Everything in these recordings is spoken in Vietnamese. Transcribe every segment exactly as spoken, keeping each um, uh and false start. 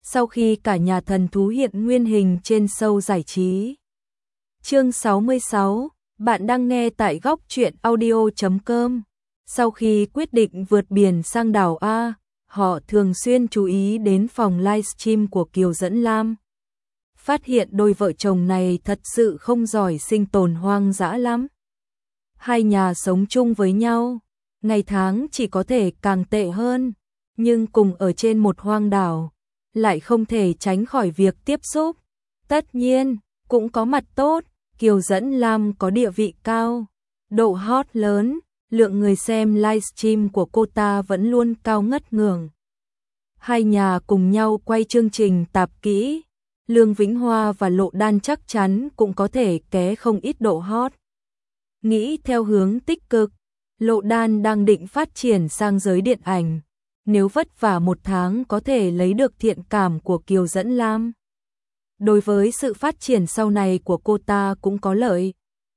sau khi cả nhà thần thú hiện nguyên hình trên show giải trí. Chương sáu mươi sáu, bạn đang nghe tại góc truyện audio chấm com. Sau khi quyết định vượt biển sang đảo A, họ thường xuyên chú ý đến phòng livestream của Kiều Dẫn Lam. Phát hiện đôi vợ chồng này thật sự không giỏi sinh tồn hoang dã lắm. Hai nhà sống chung với nhau, ngày tháng chỉ có thể càng tệ hơn, nhưng cùng ở trên một hoang đảo, lại không thể tránh khỏi việc tiếp xúc. Tất nhiên, cũng có mặt tốt, Kiều Dẫn Lam có địa vị cao, độ hot lớn, lượng người xem livestream của cô ta vẫn luôn cao ngất ngưỡng. Hai nhà cùng nhau quay chương trình tạp kỹ, Lương Vĩnh Hoa và Lộ Đan chắc chắn cũng có thể ké không ít độ hot. Nghĩ theo hướng tích cực, Lộ Đan đang định phát triển sang giới điện ảnh, nếu vất vả một tháng có thể lấy được thiện cảm của Kiều Dẫn Lam. Đối với sự phát triển sau này của cô ta cũng có lợi.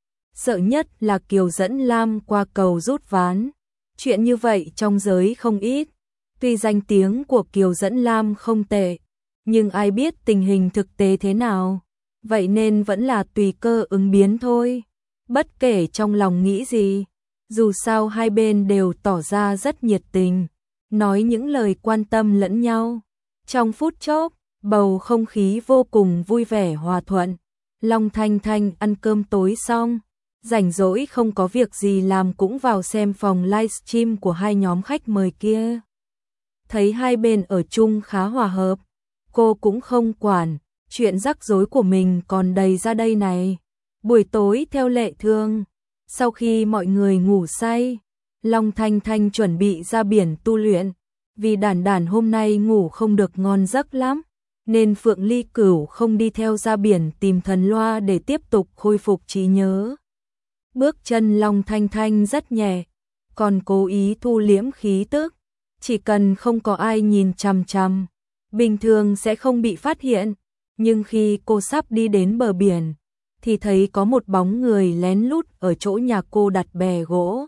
Sợ nhất là Kiều Dẫn Lam qua cầu rút ván. Chuyện như vậy trong giới không ít. Tuy danh tiếng của Kiều Dẫn Lam không tệ, nhưng ai biết tình hình thực tế thế nào. Vậy nên vẫn là tùy cơ ứng biến thôi. Bất kể trong lòng nghĩ gì, dù sao hai bên đều tỏ ra rất nhiệt tình, nói những lời quan tâm lẫn nhau. Trong phút chốc, bầu không khí vô cùng vui vẻ hòa thuận. Long Thanh Thanh ăn cơm tối xong, rảnh rỗi không có việc gì làm cũng vào xem phòng livestream của hai nhóm khách mời kia. Thấy hai bên ở chung khá hòa hợp, cô cũng không quản, chuyện rắc rối của mình còn đầy ra đây này. Buổi tối theo lệ thường, sau khi mọi người ngủ say, Long Thanh Thanh chuẩn bị ra biển tu luyện, vì Đản Đản hôm nay ngủ không được ngon giấc lắm, nên Phượng Ly Cửu không đi theo ra biển tìm Thần Loa để tiếp tục khôi phục trí nhớ. Bước chân Long Thanh Thanh rất nhẹ, còn cố ý thu liễm khí tức, chỉ cần không có ai nhìn chằm chằm, bình thường sẽ không bị phát hiện, nhưng khi cô sắp đi đến bờ biển, thì thấy có một bóng người lén lút ở chỗ nhà cô đặt bè gỗ.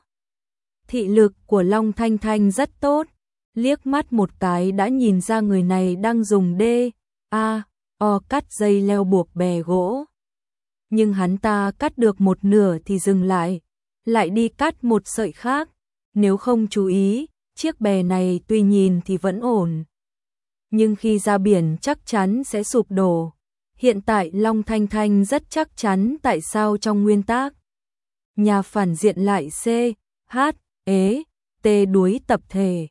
Thị lực của Long Thanh Thanh rất tốt, liếc mắt một cái đã nhìn ra người này đang dùng đê, a, o cắt dây leo buộc bè gỗ. Nhưng hắn ta cắt được một nửa thì dừng lại, lại đi cắt một sợi khác. Nếu không chú ý, chiếc bè này tuy nhìn thì vẫn ổn, nhưng khi ra biển chắc chắn sẽ sụp đổ. Hiện tại Long Thanh Thanh rất chắc chắn tại sao trong nguyên tác nhà phản diện lại C, H, E, T đuối tập thể.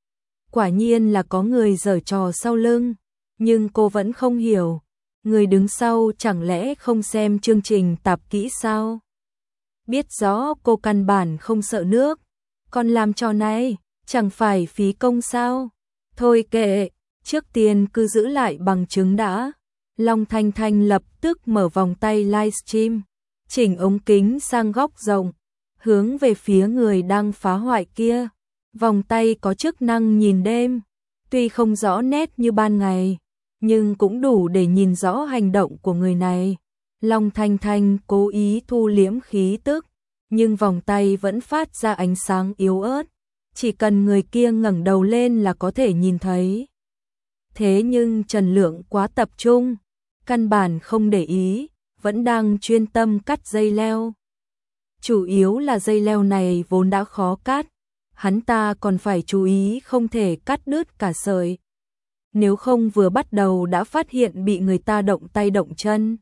Quả nhiên là có người giở trò sau lưng, nhưng cô vẫn không hiểu, người đứng sau chẳng lẽ không xem chương trình tạp kỹ sao? Biết rõ cô căn bản không sợ nước, còn làm trò này, chẳng phải phí công sao? Thôi kệ, trước tiên cứ giữ lại bằng chứng đã. Long Thanh Thanh lập tức mở vòng tay livestream, chỉnh ống kính sang góc rộng, hướng về phía người đang phá hoại kia. Vòng tay có chức năng nhìn đêm, tuy không rõ nét như ban ngày, nhưng cũng đủ để nhìn rõ hành động của người này. Long Thanh Thanh cố ý thu liễm khí tức, nhưng vòng tay vẫn phát ra ánh sáng yếu ớt, chỉ cần người kia ngẩng đầu lên là có thể nhìn thấy. Thế nhưng Trần Lượng quá tập trung, căn bản không để ý, vẫn đang chuyên tâm cắt dây leo. Chủ yếu là dây leo này vốn đã khó cắt, hắn ta còn phải chú ý không thể cắt đứt cả sợi. Nếu không vừa bắt đầu đã phát hiện bị người ta động tay động chân,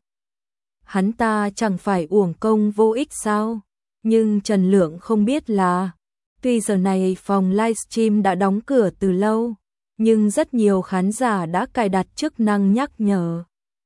hắn ta chẳng phải uổng công vô ích sao? Nhưng Trần Lượng không biết là, tuy giờ này phòng livestream đã đóng cửa từ lâu, nhưng rất nhiều khán giả đã cài đặt chức năng nhắc nhở.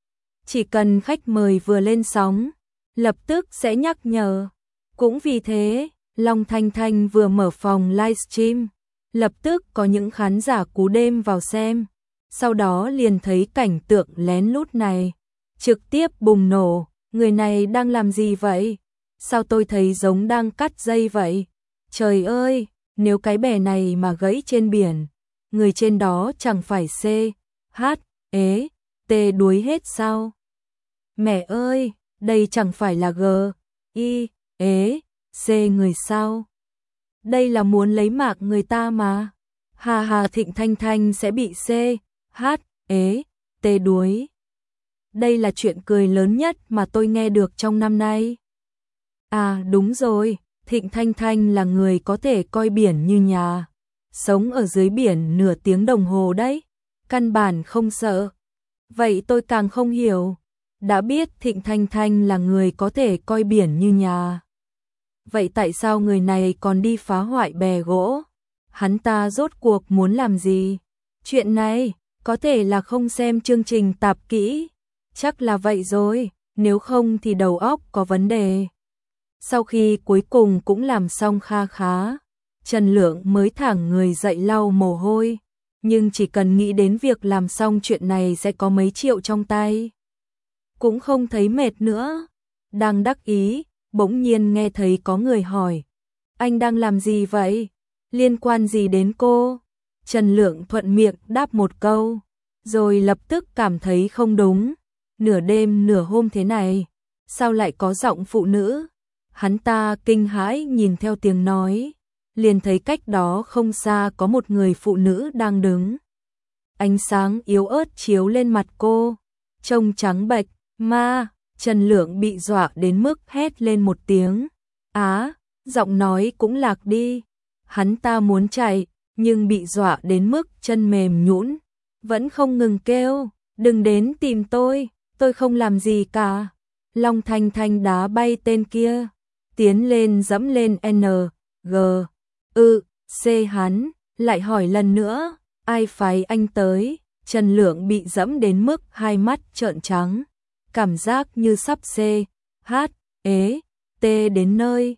Chỉ cần khách mời vừa lên sóng, lập tức sẽ nhắc nhở. Cũng vì thế, Long Thanh Thanh vừa mở phòng livestream, lập tức có những khán giả cú đêm vào xem, sau đó liền thấy cảnh tượng lén lút này, trực tiếp bùng nổ. Người này đang làm gì vậy? Sao tôi thấy giống đang cắt dây vậy? Trời ơi, nếu cái bè này mà gãy trên biển, người trên đó chẳng phải C, H, E, T đuối hết sao? Mẹ ơi, đây chẳng phải là G, I, E, C người sao? Đây là muốn lấy mạng người ta mà. Hà hà Thịnh Thanh Thanh sẽ bị C, H, E, tê đuối. Đây là chuyện cười lớn nhất mà tôi nghe được trong năm nay. À đúng rồi, Thịnh Thanh Thanh là người có thể coi biển như nhà. Sống ở dưới biển nửa tiếng đồng hồ đấy, căn bản không sợ. Vậy tôi càng không hiểu. Đã biết Thịnh Thanh Thanh là người có thể coi biển như nhà. Vậy tại sao người này còn đi phá hoại bè gỗ? Hắn ta rốt cuộc muốn làm gì? Chuyện này, có thể là không xem chương trình tạp kỹ. Chắc là vậy rồi, nếu không thì đầu óc có vấn đề. Sau khi cuối cùng cũng làm xong kha khá, Trần Lượng mới thẳng người dậy lau mồ hôi. Nhưng chỉ cần nghĩ đến việc làm xong chuyện này sẽ có mấy triệu trong tay. Cũng không thấy mệt nữa. Đang đắc ý, bỗng nhiên nghe thấy có người hỏi. Anh đang làm gì vậy? Liên quan gì đến cô? Trần Lượng thuận miệng đáp một câu, rồi lập tức cảm thấy không đúng. Nửa đêm nửa hôm thế này, sao lại có giọng phụ nữ? Hắn ta kinh hãi nhìn theo tiếng nói, liền thấy cách đó không xa có một người phụ nữ đang đứng. Ánh sáng yếu ớt chiếu lên mặt cô, trông trắng bệch, ma. Trần Lượng bị dọa đến mức hét lên một tiếng. Á, giọng nói cũng lạc đi. Hắn ta muốn chạy, nhưng bị dọa đến mức chân mềm nhũn, vẫn không ngừng kêu, đừng đến tìm tôi, tôi không làm gì cả. Long Thanh Thanh đá bay tên kia, tiến lên dẫm lên N, G, ư, C hắn, lại hỏi lần nữa, ai phái anh tới? Trần Lượng bị dẫm đến mức hai mắt trợn trắng, cảm giác như sắp C, H, ế, T đến nơi.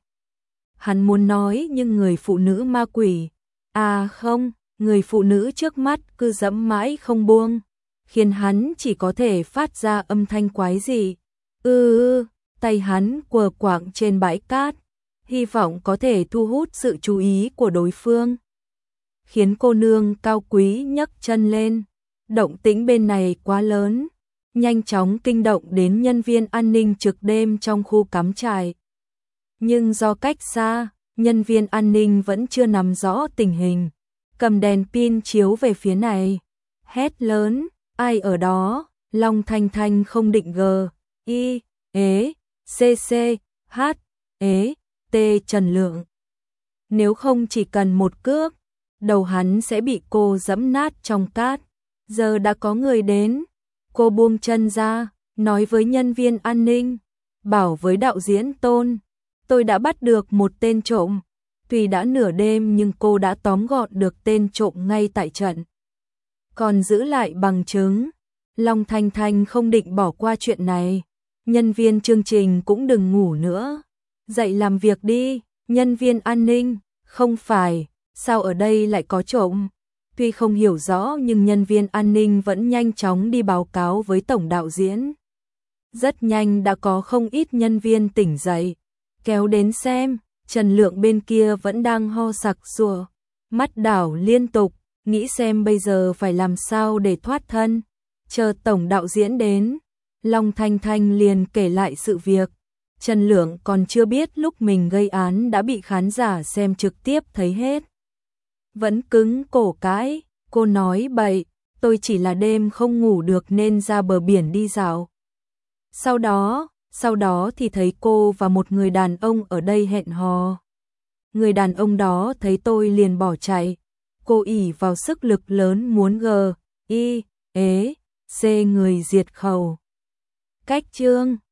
Hắn muốn nói nhưng người phụ nữ ma quỷ, à không, người phụ nữ trước mắt cứ dẫm mãi không buông, khiến hắn chỉ có thể phát ra âm thanh quái dị. Ư ư, tay hắn quờ quạng trên bãi cát, hy vọng có thể thu hút sự chú ý của đối phương. Khiến cô nương cao quý nhấc chân lên, động tĩnh bên này quá lớn, nhanh chóng kinh động đến nhân viên an ninh trực đêm trong khu cắm trại. Nhưng do cách xa, nhân viên an ninh vẫn chưa nắm rõ tình hình, cầm đèn pin chiếu về phía này, hét lớn, ai ở đó? Long Thanh Thanh không định G, I, ế, C C, H, ế, T Trần Lượng. Nếu không chỉ cần một cước, đầu hắn sẽ bị cô dẫm nát trong cát. Giờ đã có người đến, cô buông chân ra, nói với nhân viên an ninh, bảo với đạo diễn Tôn, tôi đã bắt được một tên trộm. Tuy đã nửa đêm nhưng cô đã tóm gọn được tên trộm ngay tại trận, còn giữ lại bằng chứng. Long Thanh Thanh không định bỏ qua chuyện này. Nhân viên chương trình cũng đừng ngủ nữa, dậy làm việc đi. Nhân viên an ninh, không phải, sao ở đây lại có trộm? Tuy không hiểu rõ nhưng nhân viên an ninh vẫn nhanh chóng đi báo cáo với tổng đạo diễn. Rất nhanh đã có không ít nhân viên tỉnh dậy, kéo đến xem. Trần Lượng bên kia vẫn đang ho sặc sụa, mắt đảo liên tục, nghĩ xem bây giờ phải làm sao để thoát thân. Chờ tổng đạo diễn đến, Long Thanh Thanh liền kể lại sự việc. Trần Lượng còn chưa biết lúc mình gây án đã bị khán giả xem trực tiếp thấy hết. Vẫn cứng cổ cãi, cô nói bậy, tôi chỉ là đêm không ngủ được nên ra bờ biển đi dạo. Sau đó, sau đó thì thấy cô và một người đàn ông ở đây hẹn hò. Người đàn ông đó thấy tôi liền bỏ chạy. Cô ỷ vào sức lực lớn muốn G, I, ế, C người diệt khẩu. Cách chương